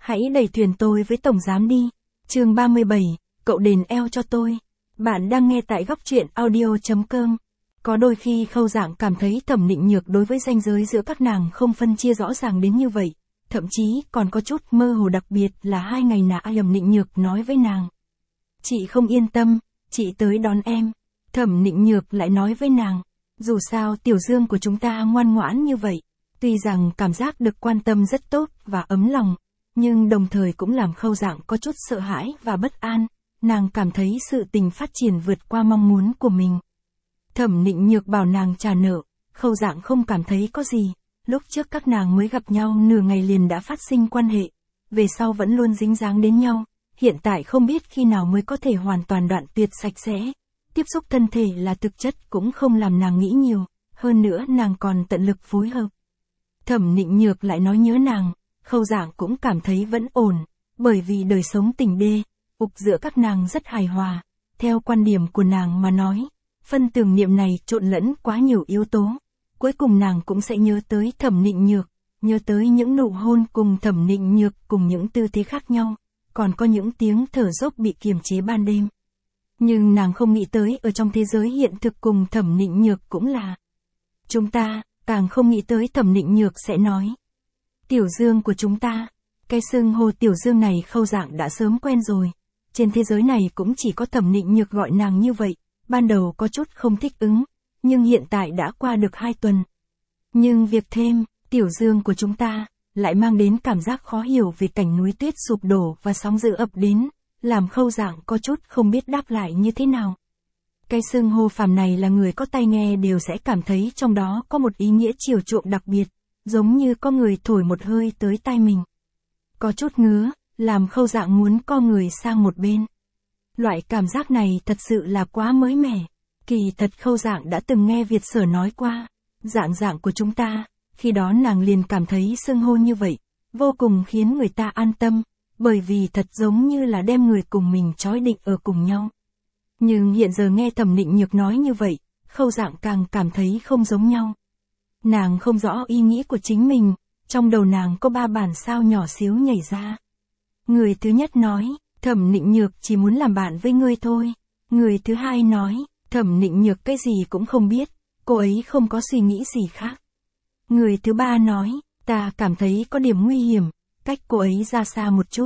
Hãy đẩy thuyền tôi với tổng giám đi. Chương 37, cậu đền eo cho tôi. Bạn đang nghe tại góc truyện audio.com. Có đôi khi Khâu Dạng cảm thấy Thẩm Nịnh Nhược đối với ranh giới giữa các nàng không phân chia rõ ràng đến như vậy, thậm chí còn có chút mơ hồ, đặc biệt là 2 ngày Thẩm Nịnh Nhược nói với nàng. Chị không yên tâm, chị tới đón em. Thẩm Nịnh Nhược lại nói với nàng, dù sao Tiểu Dương của chúng ta ngoan ngoãn như vậy. Tuy rằng cảm giác được quan tâm rất tốt và ấm lòng, nhưng đồng thời cũng làm Khâu Dạng có chút sợ hãi và bất an. Nàng cảm thấy sự tình phát triển vượt qua mong muốn của mình. Thẩm Nịnh Nhược bảo nàng trả nợ, Khâu Dạng không cảm thấy có gì. Lúc trước các nàng mới gặp nhau nửa ngày liền đã phát sinh quan hệ, về sau vẫn luôn dính dáng đến nhau, hiện tại không biết khi nào mới có thể hoàn toàn đoạn tuyệt sạch sẽ. Tiếp xúc thân thể là thực chất cũng không làm nàng nghĩ nhiều, hơn nữa nàng còn tận lực phối hợp. Thẩm Nịnh Nhược lại nói nhớ nàng, Khâu Dạng cũng cảm thấy vẫn ổn, bởi vì đời sống tình đê, ục giữa các nàng rất hài hòa. Theo quan điểm của nàng mà nói, phân tưởng niệm này trộn lẫn quá nhiều yếu tố. Cuối cùng nàng cũng sẽ nhớ tới Thẩm Nịnh Nhược, nhớ tới những nụ hôn cùng Thẩm Nịnh Nhược cùng những tư thế khác nhau, còn có những tiếng thở dốc bị kiềm chế ban đêm. Nhưng nàng không nghĩ tới ở trong thế giới hiện thực cùng Thẩm Nịnh Nhược cũng là chúng ta, càng không nghĩ tới Thẩm Nịnh Nhược sẽ nói Tiểu Dương của chúng ta. Cái xưng hô Tiểu Dương này Khâu Dạng đã sớm quen rồi. Trên thế giới này cũng chỉ có Thẩm Nịnh Nhược gọi nàng như vậy, ban đầu có chút không thích ứng, nhưng hiện tại đã qua được 2 tuần. Nhưng việc thêm, Tiểu Dương của chúng ta, lại mang đến cảm giác khó hiểu về cảnh núi tuyết sụp đổ và sóng dữ ập đến, làm Khâu Dạng có chút không biết đáp lại như thế nào. Cái xưng hô phàm này là người có tai nghe đều sẽ cảm thấy trong đó có một ý nghĩa chiều chuộng đặc biệt, giống như có người thổi một hơi tới tai mình. Có chút ngứa, làm Khâu Dạng muốn co người sang một bên. Loại cảm giác này thật sự là quá mới mẻ. Kỳ thật Khâu Dạng đã từng nghe Việt Sở nói qua, dạng của chúng ta, khi đó nàng liền cảm thấy xưng hô như vậy, vô cùng khiến người ta an tâm, bởi vì thật giống như là đem người cùng mình trói định ở cùng nhau. Nhưng hiện giờ nghe Thẩm Nịnh Nhược nói như vậy, Khâu Dạng càng cảm thấy không giống nhau. Nàng không rõ ý nghĩ của chính mình, trong đầu nàng có 3 bản sao nhỏ xíu nhảy ra. Người thứ nhất nói, Thẩm Nịnh Nhược chỉ muốn làm bạn với ngươi thôi. Người thứ hai nói, Thẩm Nịnh Nhược cái gì cũng không biết, cô ấy không có suy nghĩ gì khác. Người thứ ba nói, ta cảm thấy có điểm nguy hiểm, cách cô ấy ra xa một chút.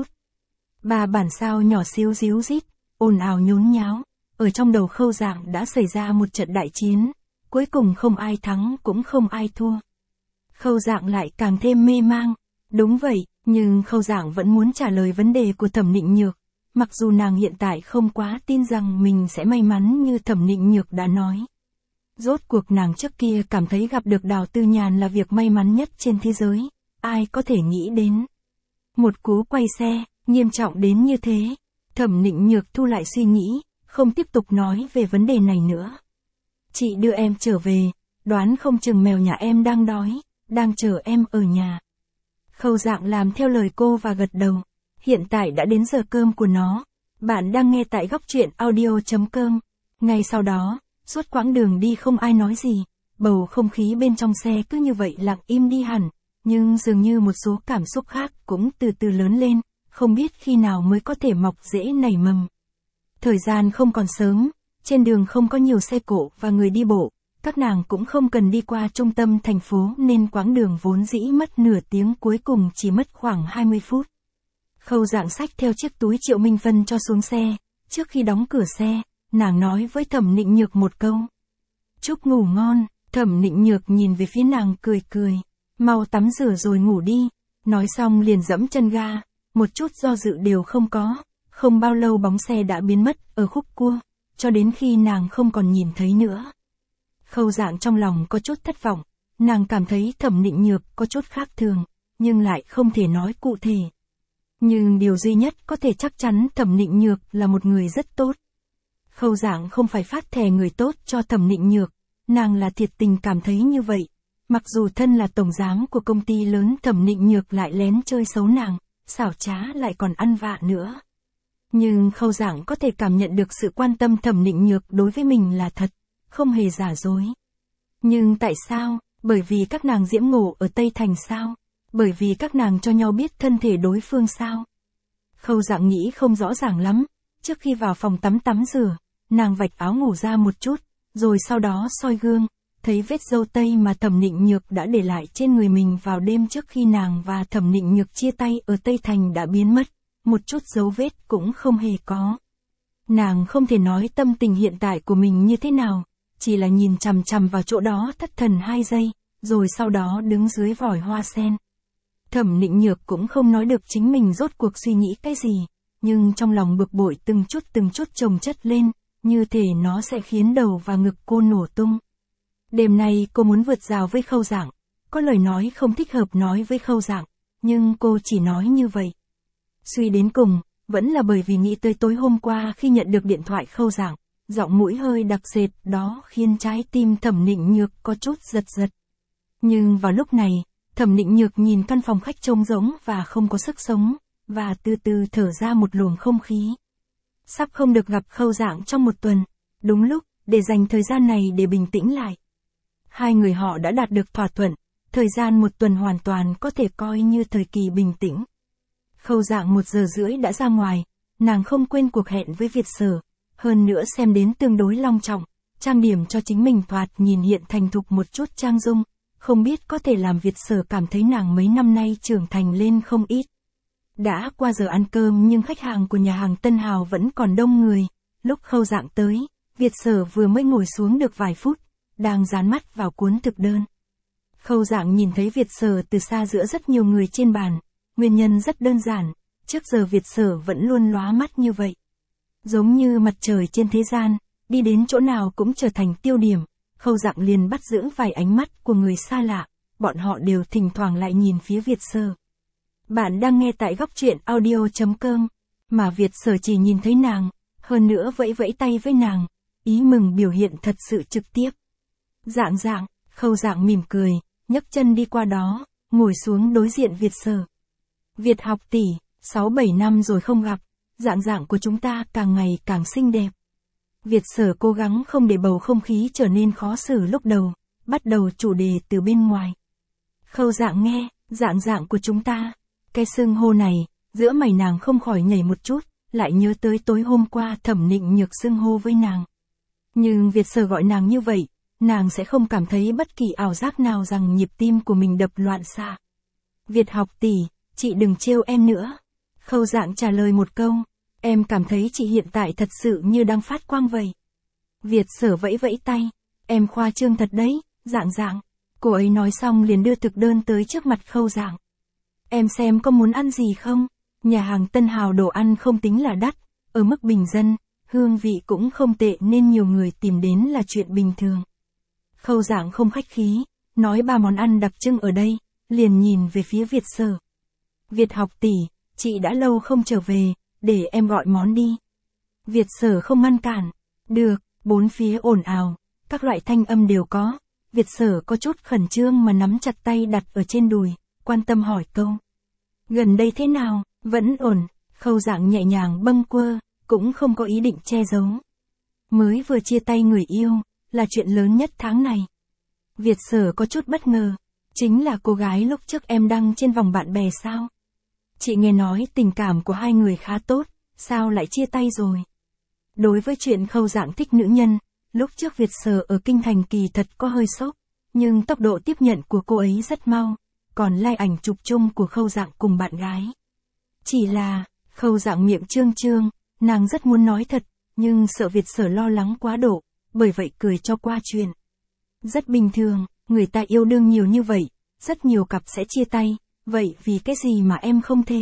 3 bản sao nhỏ xíu ríu rít, ồn ào nhốn nháo, ở trong đầu Khâu Dạng đã xảy ra một trận đại chiến, cuối cùng không ai thắng cũng không ai thua. Khâu Dạng lại càng thêm mê mang, đúng vậy, nhưng Khâu Dạng vẫn muốn trả lời vấn đề của Thẩm Nịnh Nhược, mặc dù nàng hiện tại không quá tin rằng mình sẽ may mắn như Thẩm Nịnh Nhược đã nói. Rốt cuộc nàng trước kia cảm thấy gặp được Đào Tư Nhàn là việc may mắn nhất trên thế giới, ai có thể nghĩ đến. Một cú quay xe, nghiêm trọng đến như thế. Thẩm Nịnh Nhược thu lại suy nghĩ, không tiếp tục nói về vấn đề này nữa. Chị đưa em trở về, đoán không chừng mèo nhà em đang đói, đang chờ em ở nhà. Khâu Dạng làm theo lời cô và gật đầu. Hiện tại đã đến giờ cơm của nó. Bạn đang nghe tại góc truyện audio.com. Ngay sau đó, suốt quãng đường đi không ai nói gì. Bầu không khí bên trong xe cứ như vậy lặng im đi hẳn. Nhưng dường như một số cảm xúc khác cũng từ từ lớn lên, không biết khi nào mới có thể mọc rễ nảy mầm. Thời gian không còn sớm, trên đường không có nhiều xe cộ và người đi bộ. Các nàng cũng không cần đi qua trung tâm thành phố nên quãng đường vốn dĩ mất nửa tiếng cuối cùng chỉ mất khoảng 20 phút. Khâu Dạng xách theo chiếc túi Triệu Minh Vân cho xuống xe, trước khi đóng cửa xe, nàng nói với Thẩm Nịnh Nhược một câu. Chúc ngủ ngon. Thẩm Nịnh Nhược nhìn về phía nàng cười cười, mau tắm rửa rồi ngủ đi. Nói xong liền dẫm chân ga, một chút do dự đều không có, không bao lâu bóng xe đã biến mất ở khúc cua, cho đến khi nàng không còn nhìn thấy nữa. Khâu Dạng trong lòng có chút thất vọng, nàng cảm thấy Thẩm Nịnh Nhược có chút khác thường, nhưng lại không thể nói cụ thể. Nhưng điều duy nhất có thể chắc chắn Thẩm Nịnh Nhược là một người rất tốt. Khâu Dạng không phải phát thề người tốt cho Thẩm Nịnh Nhược, nàng là thiệt tình cảm thấy như vậy. Mặc dù thân là tổng giám của công ty lớn Thẩm Nịnh Nhược lại lén chơi xấu nàng, xảo trá lại còn ăn vạ nữa. Nhưng Khâu Dạng có thể cảm nhận được sự quan tâm Thẩm Nịnh Nhược đối với mình là thật, không hề giả dối. Nhưng tại sao? Bởi vì các nàng diễm ngộ ở Tây Thành sao? Bởi vì các nàng cho nhau biết thân thể đối phương sao? Khâu Dạng nghĩ không rõ ràng lắm, trước khi vào phòng tắm rửa, nàng vạch áo ngủ ra một chút, rồi sau đó soi gương, thấy vết râu tây mà Thẩm Nịnh Nhược đã để lại trên người mình vào đêm trước khi nàng và Thẩm Nịnh Nhược chia tay ở Tây Thành đã biến mất, một chút dấu vết cũng không hề có. Nàng không thể nói tâm tình hiện tại của mình như thế nào, chỉ là nhìn chằm chằm vào chỗ đó thất thần 2 giây, rồi sau đó đứng dưới vòi hoa sen. Thẩm Nịnh Nhược cũng không nói được chính mình rốt cuộc suy nghĩ cái gì, nhưng trong lòng bực bội từng chút chồng chất lên, như thể nó sẽ khiến đầu và ngực cô nổ tung. Đêm nay cô muốn vượt rào với Khâu Dạng, có lời nói không thích hợp nói với Khâu Dạng, nhưng cô chỉ nói như vậy. Suy đến cùng, vẫn là bởi vì nghĩ tới tối hôm qua khi nhận được điện thoại Khâu Dạng, giọng mũi hơi đặc sệt đó khiến trái tim Thẩm Nịnh Nhược có chút giật giật. Nhưng vào lúc này, Thẩm Nịnh Nhược nhìn căn phòng khách trống rỗng và không có sức sống, và từ từ thở ra một luồng không khí. Sắp không được gặp Khâu Dạng trong một tuần, đúng lúc, để dành thời gian này để bình tĩnh lại. Hai người họ đã đạt được thỏa thuận, thời gian một tuần hoàn toàn có thể coi như thời kỳ bình tĩnh. Khâu Dạng 1 giờ rưỡi đã ra ngoài, nàng không quên cuộc hẹn với Việt Sở, hơn nữa xem đến tương đối long trọng, trang điểm cho chính mình thoạt nhìn hiện thành thục một chút trang dung, không biết có thể làm Việt Sở cảm thấy nàng mấy năm nay trưởng thành lên không ít. Đã qua giờ ăn cơm nhưng khách hàng của nhà hàng Tân Hào vẫn còn đông người, lúc Khâu Dạng tới, Việt Sở vừa mới ngồi xuống được vài phút, đang dán mắt vào cuốn thực đơn. Khâu Dạng nhìn thấy Việt Sở từ xa giữa rất nhiều người trên bàn, nguyên nhân rất đơn giản, trước giờ Việt Sở vẫn luôn lóa mắt như vậy. Giống như mặt trời trên thế gian, đi đến chỗ nào cũng trở thành tiêu điểm, Khâu Dạng liền bắt giữ vài ánh mắt của người xa lạ, bọn họ đều thỉnh thoảng lại nhìn phía Việt Sở. Bạn đang nghe tại góc truyện audio.com, mà Việt Sở chỉ nhìn thấy nàng, hơn nữa vẫy vẫy tay với nàng, ý mừng biểu hiện thật sự trực tiếp. Dạng, Khâu Dạng mỉm cười, nhấc chân đi qua đó, ngồi xuống đối diện Việt Sở. Việt học tỷ, 6-7 năm rồi không gặp, dạng của chúng ta càng ngày càng xinh đẹp. Việt Sở cố gắng không để bầu không khí trở nên khó xử lúc đầu, bắt đầu chủ đề từ bên ngoài. Khâu Dạng nghe, dạng của chúng ta, cái xưng hô này, giữa mày nàng không khỏi nhảy một chút, lại nhớ tới tối hôm qua Thẩm Nịnh Nhược xưng hô với nàng. Nhưng Việt Sở gọi nàng như vậy, nàng sẽ không cảm thấy bất kỳ ảo giác nào rằng nhịp tim của mình đập loạn xạ. Việt học tỷ, chị đừng trêu em nữa. Khâu Dạng trả lời một câu, em cảm thấy chị hiện tại thật sự như đang phát quang vậy. Việt Sở vẫy vẫy tay, em khoa trương thật đấy, dạng. Cô ấy nói xong liền đưa thực đơn tới trước mặt Khâu Dạng. Em xem có muốn ăn gì không? Nhà hàng Tân Hào đồ ăn không tính là đắt, ở mức bình dân, hương vị cũng không tệ nên nhiều người tìm đến là chuyện bình thường. Khâu Dạng không khách khí, nói 3 món ăn đặc trưng ở đây, liền nhìn về phía Việt Sở. Việt học tỷ, chị đã lâu không trở về, để em gọi món đi. Việt Sở không ngăn cản. Được, bốn phía ồn ào, các loại thanh âm đều có. Việt Sở có chút khẩn trương mà nắm chặt tay đặt ở trên đùi, quan tâm hỏi câu. Gần đây thế nào, vẫn ổn. Khâu Dạng nhẹ nhàng bâng quơ, cũng không có ý định che giấu. Mới vừa chia tay người yêu, là chuyện lớn nhất tháng này. Việt Sở có chút bất ngờ, chính là cô gái lúc trước em đăng trên vòng bạn bè sao? Chị nghe nói tình cảm của hai người khá tốt, sao lại chia tay rồi? Đối với chuyện Khâu Dạng thích nữ nhân, lúc trước Việt Sở ở Kinh Thành kỳ thật có hơi sốc, nhưng tốc độ tiếp nhận của cô ấy rất mau, còn like ảnh chụp chung của Khâu Dạng cùng bạn gái. Chỉ là, Khâu Dạng miệng trương, nàng rất muốn nói thật, nhưng sợ Việt Sở lo lắng quá độ, bởi vậy cười cho qua chuyện. Rất bình thường, người ta yêu đương nhiều như vậy, rất nhiều cặp sẽ chia tay, vậy vì cái gì mà em không thể?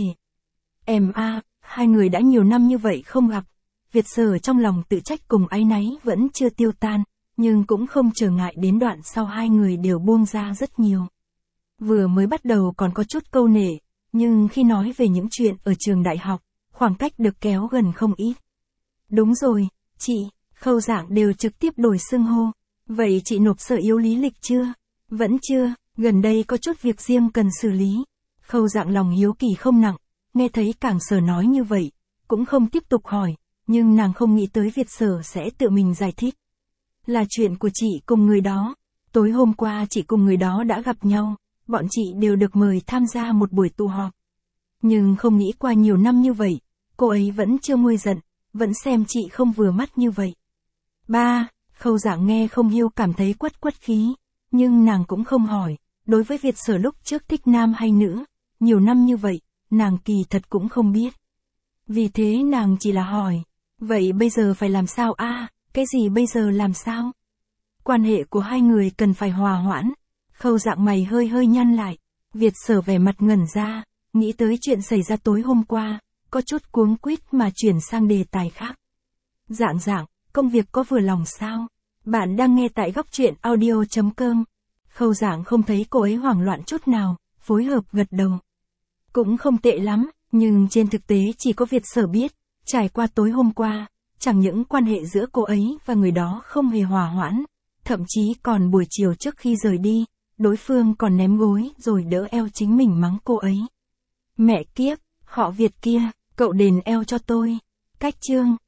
Em hai người đã nhiều năm như vậy không gặp. Việt Sở trong lòng tự trách cùng áy náy vẫn chưa tiêu tan, nhưng cũng không trở ngại đến đoạn sau hai người đều buông ra rất nhiều. Vừa mới bắt đầu còn có chút câu nể, nhưng khi nói về những chuyện ở trường đại học, khoảng cách được kéo gần không ít. Đúng rồi, chị, Khâu Dạng đều trực tiếp đổi xưng hô. Vậy chị nộp sở yếu lý lịch chưa? Vẫn chưa, gần đây có chút việc riêng cần xử lý. Khâu Dạng lòng hiếu kỳ không nặng, nghe thấy Cảng Sở nói như vậy, cũng không tiếp tục hỏi, nhưng nàng không nghĩ tới Việt Sở sẽ tự mình giải thích. Là chuyện của chị cùng người đó, tối hôm qua chị cùng người đó đã gặp nhau, bọn chị đều được mời tham gia một buổi tụ họp. Nhưng không nghĩ qua nhiều năm như vậy, cô ấy vẫn chưa nguôi giận, vẫn xem chị không vừa mắt như vậy. Ba, Khâu Dạng nghe không hiêu cảm thấy quất quất khí, nhưng nàng cũng không hỏi, đối với Việt Sở lúc trước thích nam hay nữ, nhiều năm như vậy, nàng kỳ thật cũng không biết. Vì thế nàng chỉ là hỏi, vậy bây giờ phải làm sao a? Cái gì bây giờ làm sao? Quan hệ của hai người cần phải hòa hoãn. Khâu Dạng mày hơi hơi nhăn lại, Việt Sở vẻ mặt ngẩn ra, nghĩ tới chuyện xảy ra tối hôm qua, có chút cuống quýt mà chuyển sang đề tài khác. Dạng, công việc có vừa lòng sao? Bạn đang nghe tại góc truyện audio.com. Khâu Dạng không thấy cô ấy hoảng loạn chút nào, phối hợp gật đầu. Cũng không tệ lắm, nhưng trên thực tế chỉ có Việt Sở biết, trải qua tối hôm qua, chẳng những quan hệ giữa cô ấy và người đó không hề hòa hoãn, thậm chí còn buổi chiều trước khi rời đi, đối phương còn ném gối rồi đỡ eo chính mình mắng cô ấy. Mẹ kiếp, họ Việt kia, cậu đền eo cho tôi. Cách chương